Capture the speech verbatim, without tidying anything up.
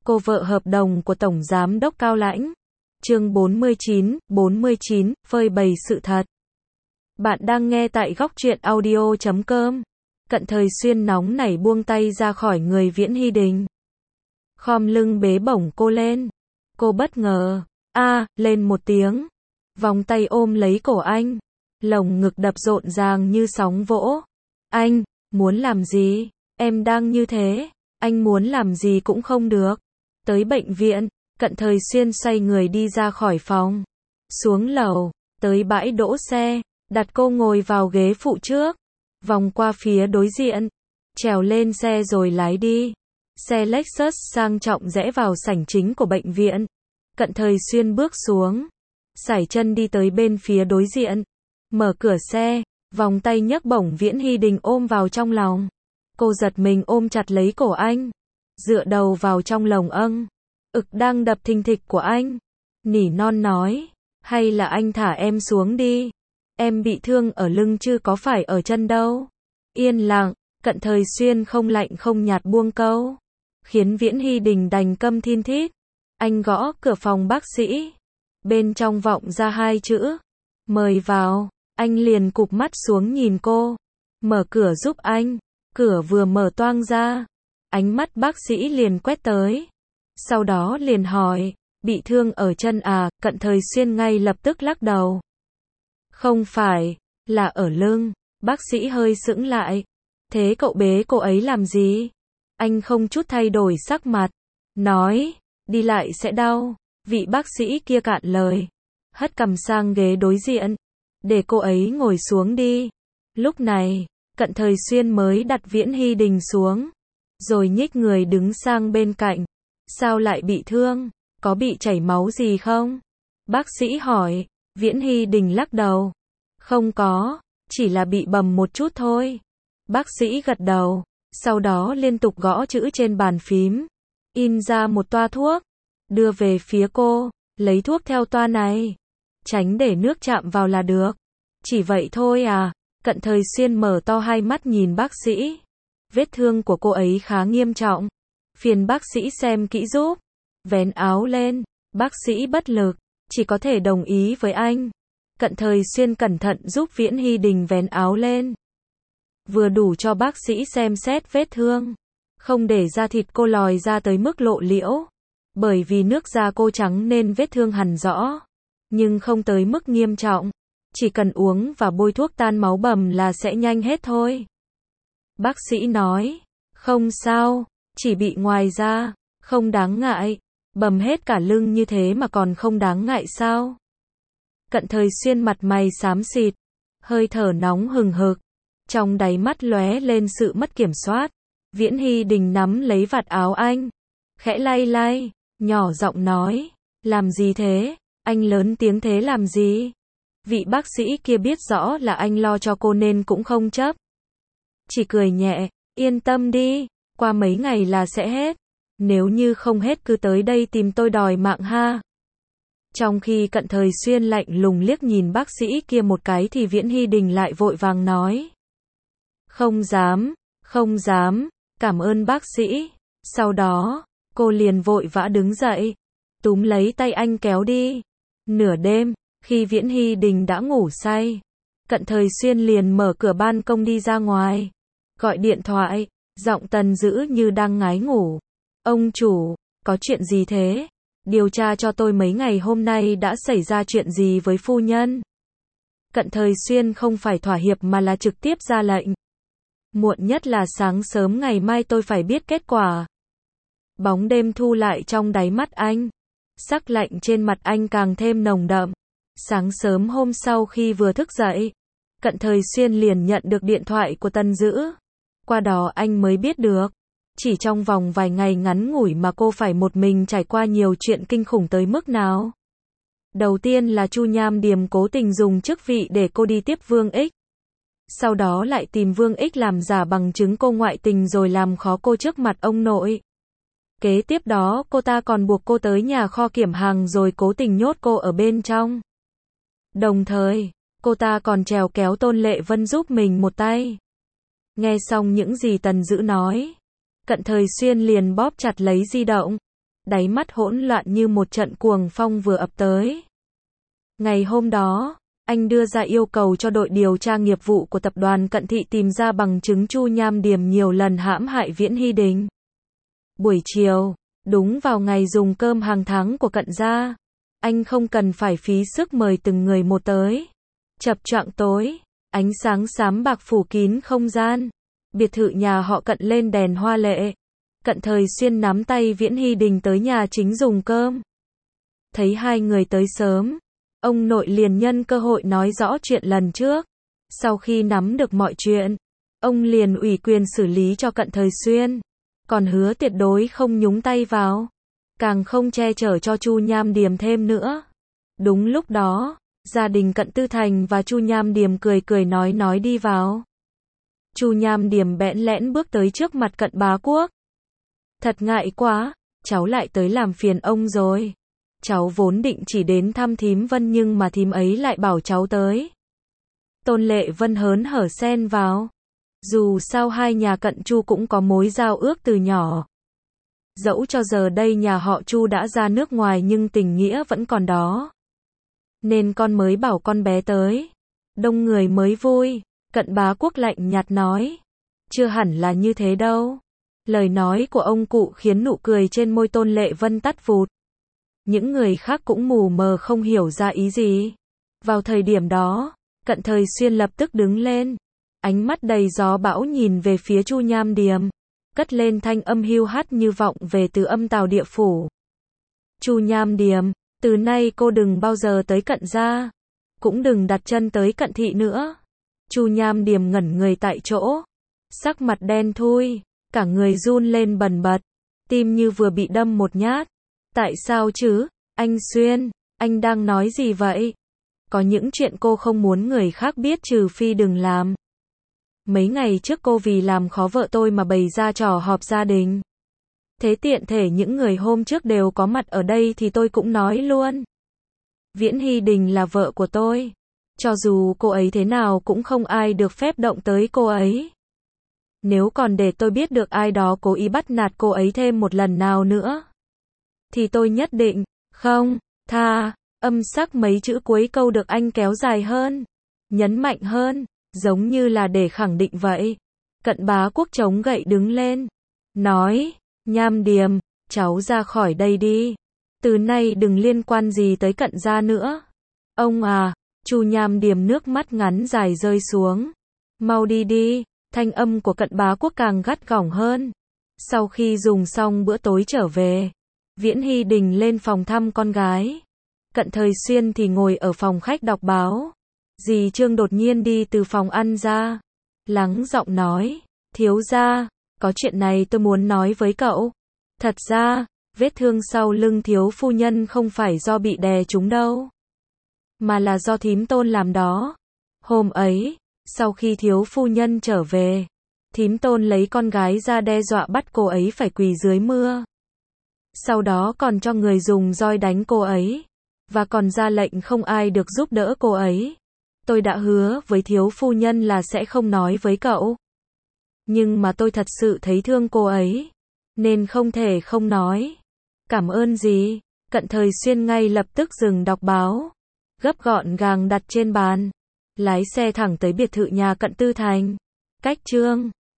cô vợ hợp đồng của Tổng Giám đốc Cao Lãnh. Chương bốn mươi chín, bốn mươi chín, phơi bày sự thật. Bạn đang nghe tại góc truyện audio chấm com. Cận Thời Xuyên nóng nảy buông tay ra khỏi người Viễn Hy Đình. Khom lưng bế bổng cô lên. Cô bất ngờ, a, lên một tiếng. Vòng tay ôm lấy cổ anh. Lồng ngực đập rộn ràng như sóng vỗ. Anh, muốn làm gì? Em đang như thế. Anh muốn làm gì cũng không được. Tới bệnh viện, Cận Thời Xuyên xoay người đi ra khỏi phòng. Xuống lầu, tới bãi đỗ xe, đặt cô ngồi vào ghế phụ trước. Vòng qua phía đối diện, trèo lên xe rồi lái đi. Xe Lexus sang trọng rẽ vào sảnh chính của bệnh viện. Cận Thời Xuyên bước xuống, sải chân đi tới bên phía đối diện. Mở cửa xe, vòng tay nhấc bổng Viễn Hy Đình ôm vào trong lòng. Cô giật mình ôm chặt lấy cổ anh, dựa đầu vào trong lồng âng. Ực đang đập thình thịch của anh. Nỉ non nói, hay là anh thả em xuống đi. Em bị thương ở lưng chứ có phải ở chân đâu. Yên lặng, Cận Thời Xuyên không lạnh không nhạt buông câu, khiến Viễn Hy Đình đành câm thin thít. Anh gõ cửa phòng bác sĩ. Bên trong vọng ra hai chữ, mời vào. Anh liền cụp mắt xuống nhìn cô. Mở cửa giúp anh. Cửa vừa mở toang ra, ánh mắt bác sĩ liền quét tới. Sau đó liền hỏi, bị thương ở chân à? Cận Thời Xuyên ngay lập tức lắc đầu. Không phải, là ở lưng. Bác sĩ hơi sững lại. Thế cậu bế cô ấy làm gì? Anh không chút thay đổi sắc mặt, nói, đi lại sẽ đau. Vị bác sĩ kia cạn lời, hất cằm sang ghế đối diện, để cô ấy ngồi xuống đi. Lúc này, Cận Thời Xuyên mới đặt Viễn Hy Đình xuống, rồi nhích người đứng sang bên cạnh. Sao lại bị thương? Có bị chảy máu gì không? Bác sĩ hỏi. Viễn Hy Đình lắc đầu. Không có, chỉ là bị bầm một chút thôi. Bác sĩ gật đầu, sau đó liên tục gõ chữ trên bàn phím, in ra một toa thuốc, đưa về phía cô, lấy thuốc theo toa này, tránh để nước chạm vào là được. Chỉ vậy thôi à? Cận Thời Xuyên mở to hai mắt nhìn bác sĩ. Vết thương của cô ấy khá nghiêm trọng, phiền bác sĩ xem kỹ giúp. Vén áo lên, bác sĩ bất lực, chỉ có thể đồng ý với anh. Cận Thời Xuyên cẩn thận giúp Viễn Hy Đình vén áo lên, vừa đủ cho bác sĩ xem xét vết thương, không để da thịt cô lòi ra tới mức lộ liễu. Bởi vì nước da cô trắng nên vết thương hằn rõ, nhưng không tới mức nghiêm trọng. Chỉ cần uống và bôi thuốc tan máu bầm là sẽ nhanh hết thôi. Bác sĩ nói, không sao, chỉ bị ngoài da, không đáng ngại. Bầm hết cả lưng như thế mà còn không đáng ngại sao? Cận Thời Xuyên mặt mày xám xịt, hơi thở nóng hừng hực, trong đáy mắt lóe lên sự mất kiểm soát. Viễn Hy Đình nắm lấy vạt áo anh, khẽ lay lay, nhỏ giọng nói, làm gì thế? Anh lớn tiếng thế làm gì? Vị bác sĩ kia biết rõ là anh lo cho cô nên cũng không chấp, chỉ cười nhẹ, yên tâm đi, qua mấy ngày là sẽ hết. Nếu như không hết cứ tới đây tìm tôi đòi mạng ha. Trong khi Cận Thời Xuyên lạnh lùng liếc nhìn bác sĩ kia một cái thì Viễn Hy Đình lại vội vàng nói, không dám, không dám, cảm ơn bác sĩ. Sau đó, cô liền vội vã đứng dậy, túm lấy tay anh kéo đi. Nửa đêm, khi Viễn Hy Đình đã ngủ say, Cận Thời Xuyên liền mở cửa ban công đi ra ngoài, gọi điện thoại, giọng Tần Dữ như đang ngái ngủ. Ông chủ, có chuyện gì thế? Điều tra cho tôi mấy ngày hôm nay đã xảy ra chuyện gì với phu nhân. Cận Thời Xuyên không phải thỏa hiệp mà là trực tiếp ra lệnh. Muộn nhất là sáng sớm ngày mai tôi phải biết kết quả. Bóng đêm thu lại trong đáy mắt anh. Sắc lạnh trên mặt anh càng thêm nồng đậm. Sáng sớm hôm sau khi vừa thức dậy, Cận Thời Xuyên liền nhận được điện thoại của Tần Dữ. Qua đó anh mới biết được, chỉ trong vòng vài ngày ngắn ngủi mà cô phải một mình trải qua nhiều chuyện kinh khủng tới mức nào. Đầu tiên là Chu Nham Điềm cố tình dùng chức vị để cô đi tiếp Vương Ích. Sau đó lại tìm Vương Ích làm giả bằng chứng cô ngoại tình rồi làm khó cô trước mặt ông nội. Kế tiếp đó cô ta còn buộc cô tới nhà kho kiểm hàng rồi cố tình nhốt cô ở bên trong. Đồng thời, cô ta còn trèo kéo Tôn Lệ Vân giúp mình một tay. Nghe xong những gì Tần Dữ nói, Cận Thời Xuyên liền bóp chặt lấy di động. đáy mắt hỗn loạn như một trận cuồng phong vừa ập tới. Ngày hôm đó, anh đưa ra yêu cầu cho đội điều tra nghiệp vụ của tập đoàn Cận Thị tìm ra bằng chứng Chu Nham Điềm nhiều lần hãm hại Viễn Hy Đình. Buổi chiều, đúng vào ngày dùng cơm hàng tháng của Cận gia, anh không cần phải phí sức mời từng người một tới. Chập choạng tối, ánh sáng xám bạc phủ kín không gian. Biệt thự nhà họ Cận lên đèn hoa lệ. Cận Thời Xuyên nắm tay Viễn Hy Đình tới nhà chính dùng cơm. Thấy hai người tới sớm, ông nội liền nhân cơ hội nói rõ chuyện lần trước. Sau khi nắm được mọi chuyện, ông liền ủy quyền xử lý cho Cận Thời Xuyên, còn hứa tuyệt đối không nhúng tay vào, càng không che chở cho Chu Nham Điềm thêm nữa. Đúng lúc đó, gia đình Cận Tư Thành và Chu Nham Điềm cười cười nói nói đi vào. Chu Nham Điềm bẽn lẽn bước tới trước mặt Cận Bá Quốc. Thật ngại quá, cháu lại tới làm phiền ông rồi. Cháu vốn định chỉ đến thăm thím Vân nhưng mà thím ấy lại bảo cháu tới. Tôn Lệ Vân hớn hở xen vào. Dù sao hai nhà Cận Chu cũng có mối giao ước từ nhỏ. Dẫu cho giờ đây nhà họ Chu đã ra nước ngoài nhưng tình nghĩa vẫn còn đó. Nên con mới bảo con bé tới. Đông người mới vui. Cận Bá Quốc lạnh nhạt nói. Chưa hẳn là như thế đâu. Lời nói của ông cụ khiến nụ cười trên môi Tôn Lệ Vân tắt vụt. Những người khác cũng mù mờ không hiểu ra ý gì. Vào thời điểm đó, Cận Thời Xuyên lập tức đứng lên. Ánh mắt đầy gió bão nhìn về phía Chu Nham Điềm. Cất lên thanh âm hiu hắt như vọng về từ âm tào địa phủ. Chu Nham Điềm, từ nay cô đừng bao giờ tới Cận gia. Cũng đừng đặt chân tới Cận thị nữa. Chu Nham Điềm ngẩn người tại chỗ. Sắc mặt đen thui. Cả người run lên bần bật. Tim như vừa bị đâm một nhát. Tại sao chứ? Anh Xuyên, anh đang nói gì vậy? Có những chuyện cô không muốn người khác biết trừ phi đừng làm. Mấy ngày trước cô vì làm khó vợ tôi mà bày ra trò họp gia đình. Thế tiện thể những người hôm trước đều có mặt ở đây thì tôi cũng nói luôn. Viễn Hy Đình là vợ của tôi. Cho dù cô ấy thế nào cũng không ai được phép động tới cô ấy. Nếu còn để tôi biết được ai đó cố ý bắt nạt cô ấy thêm một lần nào nữa, thì tôi nhất định, không, tha. Âm sắc mấy chữ cuối câu được anh kéo dài hơn, nhấn mạnh hơn, giống như là để khẳng định vậy. Cận Bá Quốc chống gậy đứng lên, nói, Nham Điềm, cháu ra khỏi đây đi. Từ nay đừng liên quan gì tới Cận gia nữa. Ông à, Chu Nham Điềm nước mắt ngắn dài rơi xuống. Mau đi đi, thanh âm của Cận Bá Quốc càng gắt gỏng hơn. Sau khi dùng xong bữa tối trở về, Viễn Hy Đình lên phòng thăm con gái. Cận Thời Xuyên thì ngồi ở phòng khách đọc báo. Dì Trương đột nhiên đi từ phòng ăn ra. Lắng giọng nói, thiếu gia, có chuyện này tôi muốn nói với cậu. Thật ra, vết thương sau lưng thiếu phu nhân không phải do bị đè trúng đâu. Mà là do thím Tôn làm đó. Hôm ấy, sau khi thiếu phu nhân trở về, thím Tôn lấy con gái ra đe dọa bắt cô ấy phải quỳ dưới mưa. Sau đó còn cho người dùng roi đánh cô ấy. Và còn ra lệnh không ai được giúp đỡ cô ấy. Tôi đã hứa với thiếu phu nhân là sẽ không nói với cậu. Nhưng mà tôi thật sự thấy thương cô ấy. Nên không thể không nói. Cảm ơn gì? Cận Thời Xuyên ngay lập tức dừng đọc báo. Gấp gọn gàng đặt trên bàn. Lái xe thẳng tới biệt thự nhà Cận Tư Thành. Cách Trương.